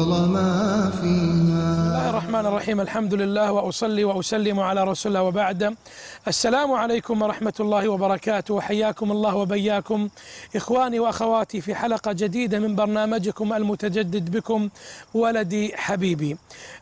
وأغلى ما فيها. بسم الله الرحمن الرحيم. الحمد لله وأصلي وأسلم على رسول الله وبعد. السلام عليكم ورحمة الله وبركاته، وحياكم الله وبياكم إخواني وأخواتي في حلقة جديدة من برنامجكم المتجدد بكم ولدي حبيبي.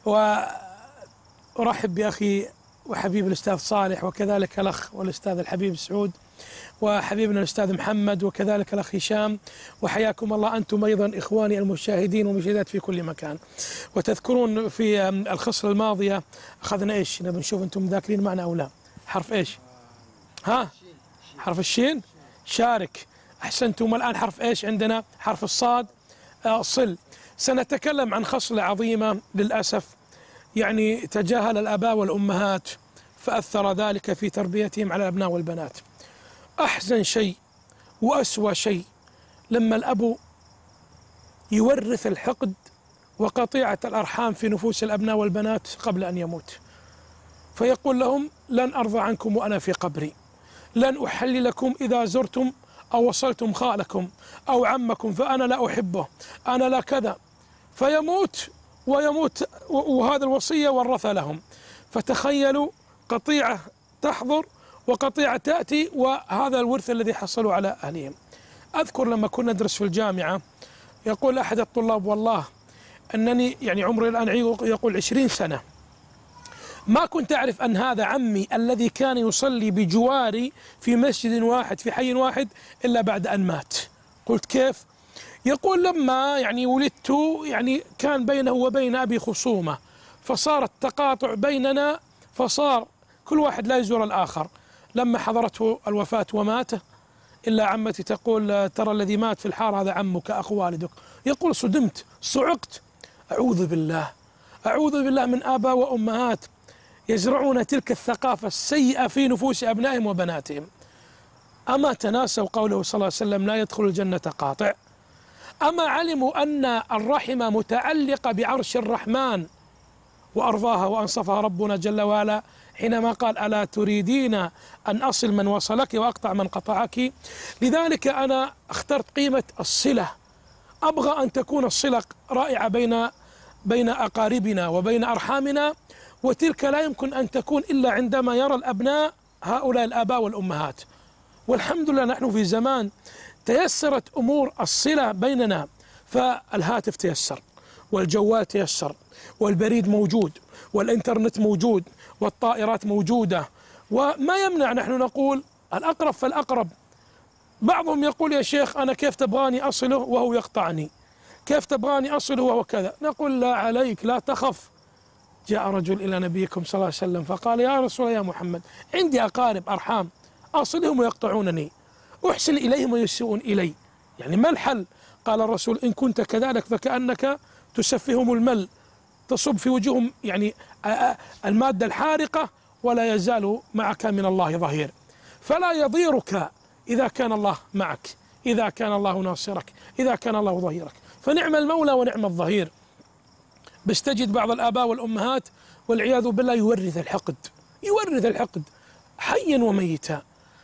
وأرحب بأخي وحبيب الأستاذ صالح، وكذلك الأخ والأستاذ الحبيب سعود، وحبيبنا الأستاذ محمد، وكذلك الأخ هشام. وحياكم الله أنتم أيضا إخواني المشاهدين والمشاهدات في كل مكان. وتذكرون في الخصلة الماضية أخذنا إيش؟ نبي نشوف أنتم ذاكرين معنا أو لا. حرف إيش؟ ها؟ حرف الشين؟ شارك. أحسنتم. والآن حرف إيش عندنا؟ حرف الصاد. صل. سنتكلم عن خصلة عظيمة للأسف يعني تجاهل الآباء والأمهات، فأثر ذلك في تربيتهم على الأبناء والبنات. أحزن شيء وأسوأ شيء لما الأب يورث الحقد وقطيعة الأرحام في نفوس الأبناء والبنات قبل أن يموت، فيقول لهم: لن أرضى عنكم وأنا في قبري، لن أحل لكم إذا زرتم أو وصلتم خالكم أو عمكم، فأنا لا أحبه، أنا لا كذا، فيموت وهذا الوصية ورث لهم. فتخيلوا، قطيعة تحضر وقطيعة تأتي، وهذا الورث الذي حصلوا على أهلهم. أذكر لما كنا ندرس في الجامعة يقول أحد الطلاب: والله أنني يعني عمري الآن يقول 20 سنة ما كنت أعرف أن هذا عمي الذي كان يصلي بجواري في مسجد واحد في حي واحد إلا بعد أن مات. قلت: كيف؟ يقول: لما يعني ولدت يعني كان بينه وبين أبي خصومة، فصار التقاطع بيننا، فصار كل واحد لا يزور الآخر. لما حضرته الوفاة ومات، إلا عمتي تقول: ترى الذي مات في الحارة هذا عمك أخو والدك. يقول: صدمت، صعقت. أعوذ بالله، أعوذ بالله من آباء وأمهات يزرعون تلك الثقافة السيئة في نفوس أبنائهم وبناتهم. أما تناسوا قوله صلى الله عليه وسلم: لا يدخل الجنة قاطع؟ أما علموا أن الرحم متعلقة بعرش الرحمن وأرضاها وأنصفها ربنا جل وعلا حينما قال: ألا تريدين أن أصل من وصلك وأقطع من قطعك؟ لذلك أنا اخترت قيمة الصلة. أبغى أن تكون الصلة رائعة بين أقاربنا وبين أرحامنا، وتلك لا يمكن أن تكون إلا عندما يرى الأبناء هؤلاء الآباء والأمهات. والحمد لله نحن في زمان تيسرت أمور الصلة بيننا، فالهاتف تيسر، والجوال تيسر، والبريد موجود، والإنترنت موجود، والطائرات موجودة، وما يمنع نحن نقول الأقرب فالأقرب. بعضهم يقول: يا شيخ أنا كيف تبغاني أصله وهو يقطعني؟ كيف تبغاني أصله وهو كذا؟ نقول: لا عليك، لا تخف. جاء رجل إلى نبيكم صلى الله عليه وسلم فقال: يا رسول الله، يا محمد، عندي أقارب أرحام أصلهم ويقطعونني، أحسن إليهم ويسيئون إلي، يعني ما الحل؟ قال الرسول: إن كنت كذلك فكأنك تسفهم المل، تصب في وجوههم يعني المادة الحارقة، ولا يزال معك من الله ظهير. فلا يضيرك إذا كان الله معك، إذا كان الله ناصرك، إذا كان الله ظهيرك، فنعم المولى ونعم الظهير. بس تجد بعض الآباء والأمهات والعياذ بالله يورث الحقد حيا وميتا.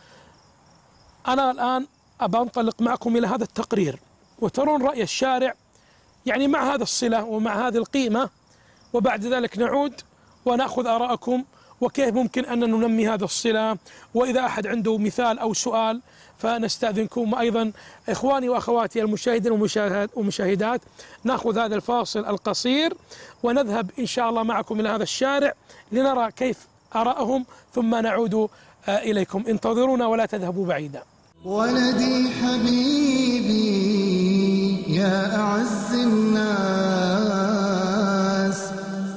أنا الآن أبى أنطلق معكم إلى هذا التقرير، وترون رأي الشارع يعني مع هذا الصلة ومع هذه القيمة، وبعد ذلك نعود ونأخذ آراءكم وكيف ممكن أن ننمي هذا الصلة. وإذا أحد عنده مثال أو سؤال فنستأذنكم. أيضا إخواني وأخواتي المشاهدين والمشاهدات، نأخذ هذا الفاصل القصير ونذهب إن شاء الله معكم إلى هذا الشارع لنرى كيف آراءهم، ثم نعود إليكم. انتظرونا ولا تذهبوا بعيدا. ولدي حبيبي يا أعز الناس،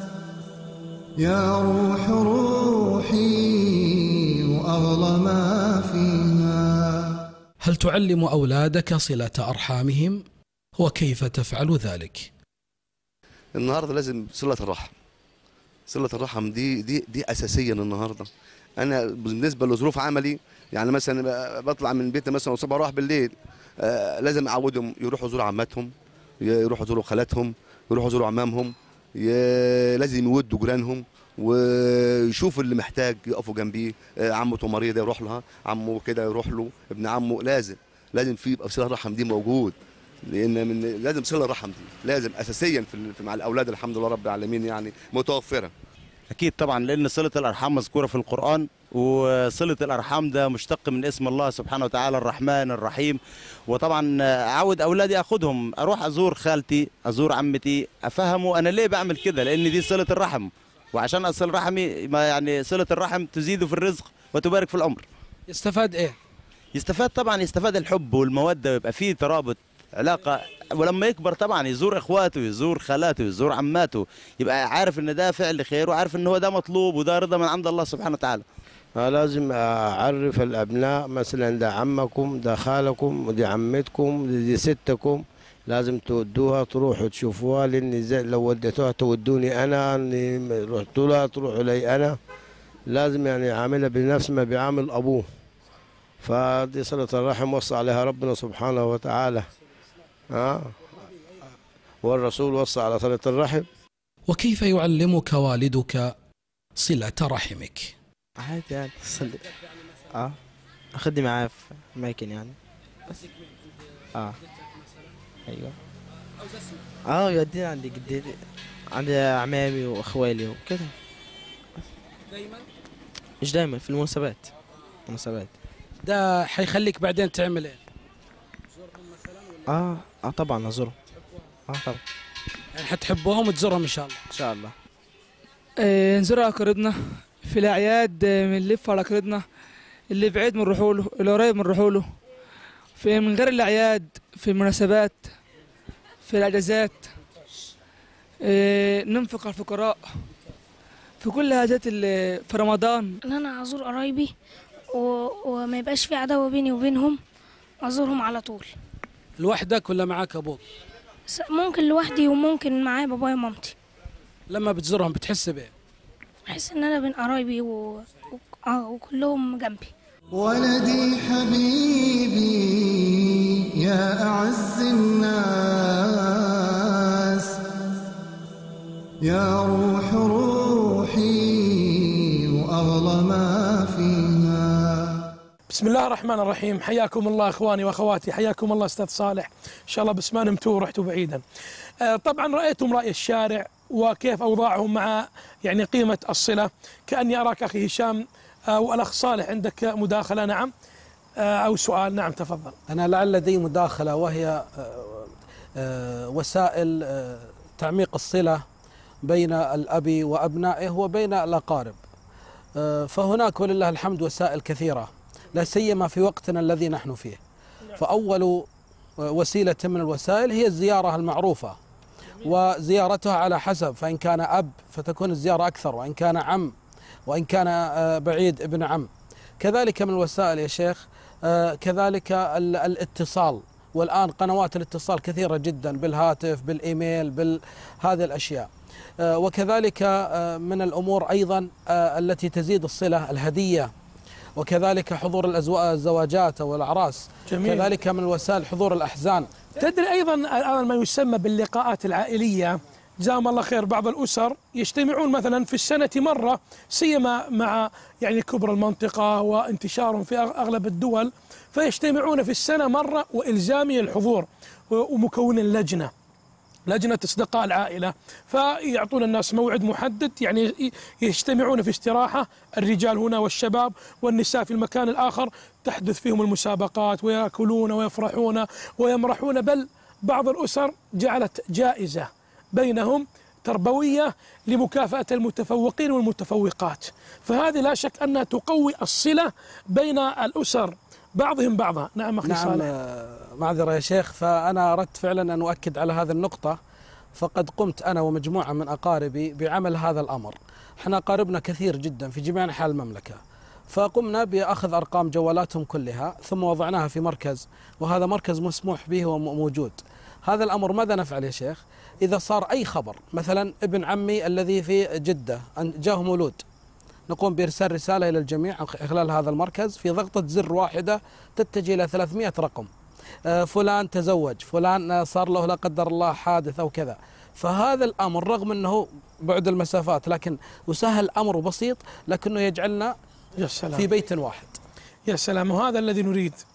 يا روح روحي وأغلى ما فيها. هل تعلم أولادك صلة أرحامهم؟ وكيف تفعل ذلك؟ النهاردة لازم صلة الرحم. صلة الرحم دي أساسيا النهاردة. أنا بالنسبة لظروف عملي يعني مثلا بطلع من بيتنا مثلا والصبح أروح بالليل، لازم أعودهم يروحوا يزوروا عماتهم، يروحوا يزوروا خالاتهم، يروحوا يزوروا عمامهم، لازم يودوا جيرانهم ويشوفوا اللي محتاج يقفوا جنبيه. عمته مريضة يروح لها، عمه كده يروح له، ابن عمه لازم في يبقى صلة الرحم دي موجود. لان لازم صله الرحم دي لازم اساسيا مع الاولاد الحمد لله رب العالمين يعني متوفره. اكيد طبعا، لان صله الارحام مذكوره في القران، وصله الارحام ده مشتق من اسم الله سبحانه وتعالى الرحمن الرحيم. وطبعا اعود اولادي اخدهم اروح ازور خالتي ازور عمتي، افهموا انا ليه بعمل كده، لان دي صله الرحم، وعشان اصل رحمي ما يعني صله الرحم تزيد في الرزق وتبارك في العمر. يستفاد ايه؟ يستفاد طبعا، يستفاد الحب والموده، ويبقى فيه ترابط علاقه، ولما يكبر طبعا يزور اخواته يزور خالاته يزور عماته، يبقى عارف ان ده فعل خير وعارف ان هو ده مطلوب وده رضا من عند الله سبحانه وتعالى. لازم أعرف الأبناء مثلا ده عمكم ده خالكم ودي عمتكم دي ستكم، لازم تودوها تروحوا تشوفوها، لأن لو وديتوها تودوني أنا، إني رحت لها تروحوا لي أنا، لازم يعني عاملها بنفس ما بيعامل أبوه. فدي صلة الرحم وصى عليها ربنا سبحانه وتعالى، والرسول وصى على صلة الرحم. وكيف يعلمك والدك صلة رحمك؟ عادي يعني صلي اخدني معاه في اماكن يعني بس ايوه يوديني عند جدتي عند عمامي واخوالي وكده. دايما؟ مش دايما، في المناسبات. ده حيخليك بعدين تعمل ايه؟ تزورهم مثلا ولا؟ طبعا ازورهم. طبعا يعني حتحبهم وتزورهم ان شاء الله. ان شاء الله. نزور اقاربنا في الاعياد، بنلف على اقاربنا، اللي بعيد بنروحوا له، اللي قريب بنروحوا له، في من غير الاعياد، في المناسبات، في الاجازات، ننفق على الفقراء في كل هذه في رمضان. ان انا ازور قرايبي وما يبقاش في عداوه بيني وبينهم، ازورهم على طول. لوحدك ولا معاك ابوك؟ ممكن لوحدي وممكن معايا بابايا ومامتي. لما بتزورهم بتحس بايه؟ بحس ان انا بين قرايبي وكلهم جنبي. ولدي حبيبي يا أعز الناس، يا روح روحي وأغلى ما فيها. بسم الله الرحمن الرحيم. حياكم الله اخواني واخواتي، حياكم الله استاذ صالح، ان شاء الله بس ما نمتوا ورحتوا بعيدا. طبعا رايتم راي الشارع وكيف اوضاعهم مع يعني قيمه الصله. كاني اراك اخي هشام والاخ صالح عندك مداخله. نعم او سؤال. نعم تفضل. انا لعل لدي مداخله، وهي وسائل تعميق الصله بين الاب وابنائه وبين الاقارب. فهناك ولله الحمد وسائل كثيره، لا سيما في وقتنا الذي نحن فيه. فأول وسيلة من الوسائل هي الزيارة المعروفة، وزيارتها على حسب، فإن كان أب فتكون الزيارة أكثر، وإن كان عم، وإن كان بعيد ابن عم. كذلك من الوسائل يا شيخ كذلك الاتصال، والآن قنوات الاتصال كثيرة جدا، بالهاتف بالإيميل بهذه الأشياء. وكذلك من الأمور أيضا التي تزيد الصلة الهدية، وكذلك حضور الزواجات والأعراس. جميل. كذلك من الوسائل حضور الأحزان. تدري أيضا الآن ما يسمى باللقاءات العائلية، جزاهم الله خير. بعض الأسر يجتمعون مثلا في السنة مرة، سيما مع يعني كبر المنطقة وانتشارهم في أغلب الدول، فيجتمعون في السنة مرة وإلزامي الحضور، ومكون لجنة أصدقاء العائلة، فيعطون الناس موعد محدد، يعني يجتمعون في استراحة، الرجال هنا والشباب والنساء في المكان الآخر، تحدث فيهم المسابقات ويأكلون ويفرحون ويمرحون. بل بعض الأسر جعلت جائزة بينهم تربوية لمكافأة المتفوقين والمتفوقات. فهذه لا شك أنها تقوي الصلة بين الأسر بعضهم بعضا. نعم أخي صالح. معذرة يا شيخ، فأنا أردت فعلا أن أؤكد على هذه النقطة. فقد قمت أنا ومجموعة من أقاربي بعمل هذا الأمر. احنا أقاربنا كثير جدا في جميع أنحاء المملكة، فقمنا بأخذ أرقام جوالاتهم كلها ثم وضعناها في مركز، وهذا مركز مسموح به وموجود. هذا الأمر ماذا نفعل يا شيخ؟ إذا صار أي خبر، مثلا ابن عمي الذي في جدة جاه مولود، نقوم بإرسال رسالة إلى الجميع خلال هذا المركز، في ضغطة زر واحدة تتجه إلى 300 رقم. فلان تزوج، فلان صار له لا قدر الله حادث أو كذا. فهذا الأمر رغم أنه بعد المسافات لكن وسهل الأمر بسيط، لكنه يجعلنا في بيت واحد. يا سلام، وهذا الذي نريد.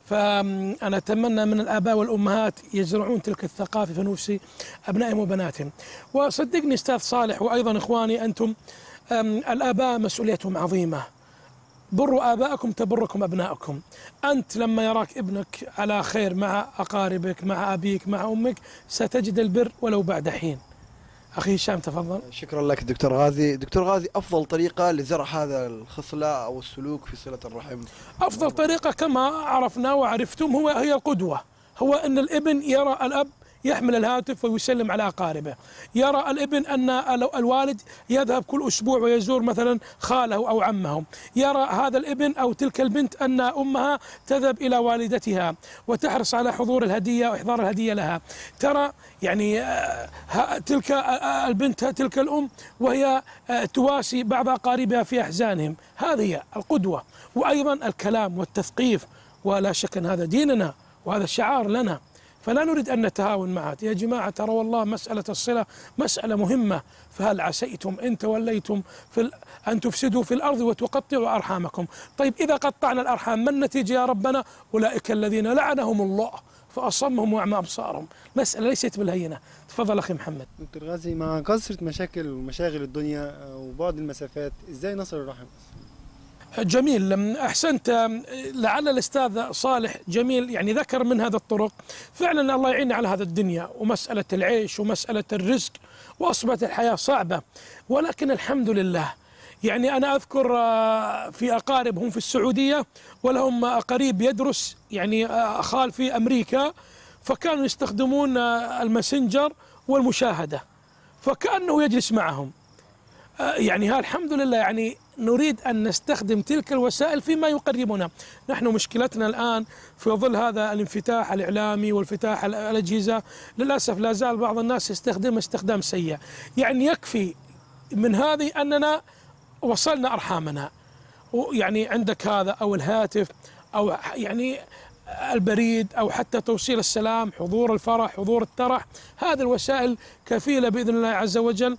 فأنا أتمنى من الآباء والأمهات يزرعون تلك الثقافة في نفوس أبنائهم وبناتهم. وصدقني أستاذ صالح وأيضا إخواني أنتم، الآباء مسؤوليتهم عظيمة. بروا آباءكم تبركم أبنائكم. أنت لما يراك ابنك على خير مع أقاربك، مع أبيك، مع أمك، ستجد البر ولو بعد حين. أخي هشام تفضل. شكرا لك دكتور غازي. دكتور غازي، أفضل طريقة لزرع هذا الخصلة أو السلوك في صلة الرحم؟ أفضل طريقة كما عرفنا وعرفتم هي القدوة. هو أن الابن يرى الأب يحمل الهاتف ويسلم على أقاربه، يرى الابن أن الوالد يذهب كل أسبوع ويزور مثلا خاله أو عمه، يرى هذا الابن أو تلك البنت أن أمها تذهب إلى والدتها وتحرص على حضور الهدية وإحضار الهدية لها. ترى يعني تلك البنت تلك الأم وهي تواسي بعض أقاربها في أحزانهم. هذه هي القدوة. وأيضا الكلام والتثقيف، ولا شك أن هذا ديننا وهذا الشعار لنا، فلا نريد أن نتهاون معه. يا جماعة ترى والله مسألة الصلة مسألة مهمة، فهل عسيتم إن توليتم أن تفسدوا في الأرض وتقطعوا أرحامكم؟ طيب إذا قطعنا الأرحام ما النتيجة يا ربنا؟ أولئك الذين لعنهم الله فأصمهم وأعمى أبصارهم. مسألة ليست بالهينة. تفضل أخي محمد. دكتور غازي، مع كثرة مشاكل ومشاغل الدنيا وبعد المسافات، إزاي نصل الرحم؟ جميل، أحسنت. لعل الأستاذ صالح جميل يعني ذكر من هذا الطرق. فعلا الله يعين على هذا الدنيا ومسألة العيش ومسألة الرزق، وأصبحت الحياة صعبة، ولكن الحمد لله. يعني أنا أذكر في أقارب هم في السعودية ولهم قريب يدرس يعني خال في أمريكا، فكانوا يستخدمون الماسنجر والمشاهدة، فكأنه يجلس معهم. يعني الحمد لله، يعني نريد أن نستخدم تلك الوسائل فيما يقربنا. نحن مشكلتنا الآن في ظل هذا الانفتاح الإعلامي والانفتاح الأجهزة، للأسف لا زال بعض الناس يستخدم استخدام سيء. يعني يكفي من هذه أننا وصلنا أرحامنا، يعني عندك هذا أو الهاتف أو يعني البريد أو حتى توصيل السلام، حضور الفرح، حضور الترح، هذه الوسائل كفيلة بإذن الله عز وجل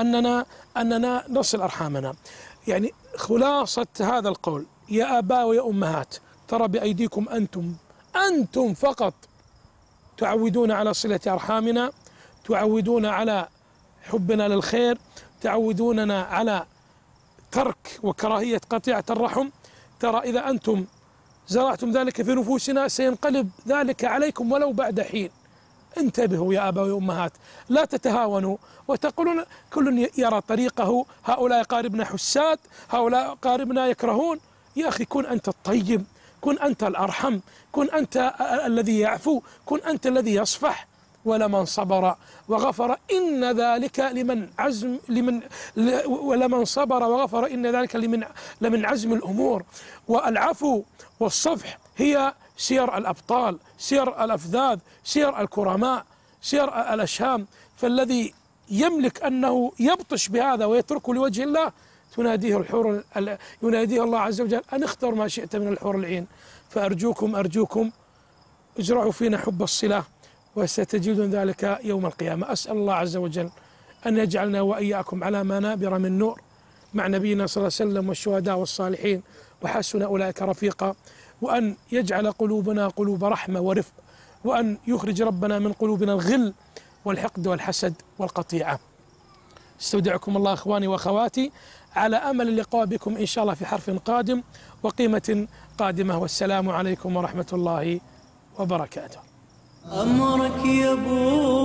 أننا نصل أرحامنا. يعني خلاصة هذا القول يا آباء ويا أمهات، ترى بأيديكم أنتم فقط تعودون على صلة أرحامنا، تعودون على حبنا للخير، تعودوننا على ترك وكراهية قطيعة الرحم. ترى إذا أنتم زرعتم ذلك في نفوسنا سينقلب ذلك عليكم ولو بعد حين. انتبهوا يا آباء وأمهات، لا تتهاونوا وتقولون كل يرى طريقه، هؤلاء قاربنا حساد، هؤلاء قاربنا يكرهون. يا أخي كن أنت الطيب، كن أنت الأرحم، كن أنت الذي يعفو، كن أنت الذي يصفح. ولمن صبر وغفر إن ذلك ولمن صبر وغفر إن ذلك لمن عزم الأمور. والعفو والصفح هي سير الأبطال، سير الأفذاذ، سير الكرماء، سير الأشهام. فالذي يملك أنه يبطش بهذا ويتركه لوجه الله يناديه الله عز وجل أن اختر ما شئت من الحور العين. فأرجوكم اجرعوا فينا حب الصلة وستجدون ذلك يوم القيامة. أسأل الله عز وجل أن يجعلنا وإياكم على منابر من نور مع نبينا صلى الله عليه وسلم والشهداء والصالحين وحسن أولئك رفيقا، وأن يجعل قلوبنا قلوب رحمة ورفق، وأن يخرج ربنا من قلوبنا الغل والحقد والحسد والقطيعة. استودعكم الله إخواني وأخواتي، على أمل اللقاء بكم إن شاء الله في حرف قادم وقيمة قادمة، والسلام عليكم ورحمة الله وبركاته. أمرك يا أبو